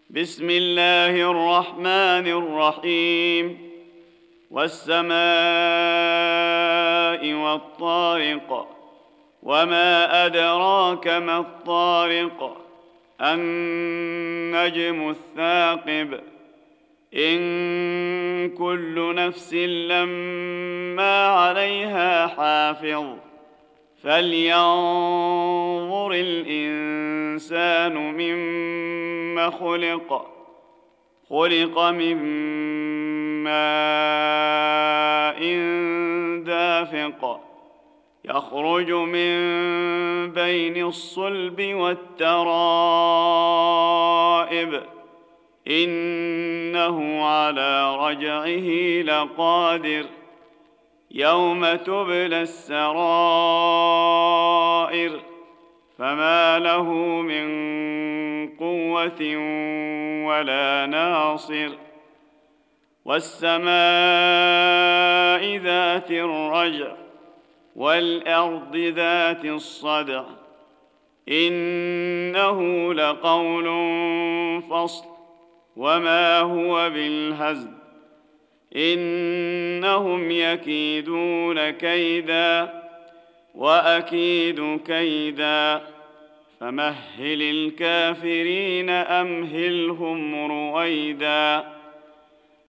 بسم الله الرحمن الرحيم. والسماء والطارق، وما أدراك ما الطارق، النجم الثاقب. إن كل نفس لما عليها حافظ، فلينظر الإنسان مما خلق من ماء دافق، يخرج من بين الصلب والترائب، إنه على رجعه لقادر. يوم تبلى السرائر، فما له من قوة ولا ناصر. والسماء ذات الرجع، والأرض ذات الصدع، إنه لقول فصل، وما هو بالهزل. إنهم يكيدون كيدا، وأكيد كيدا، فمهل الكافرين أمهلهم رويدا.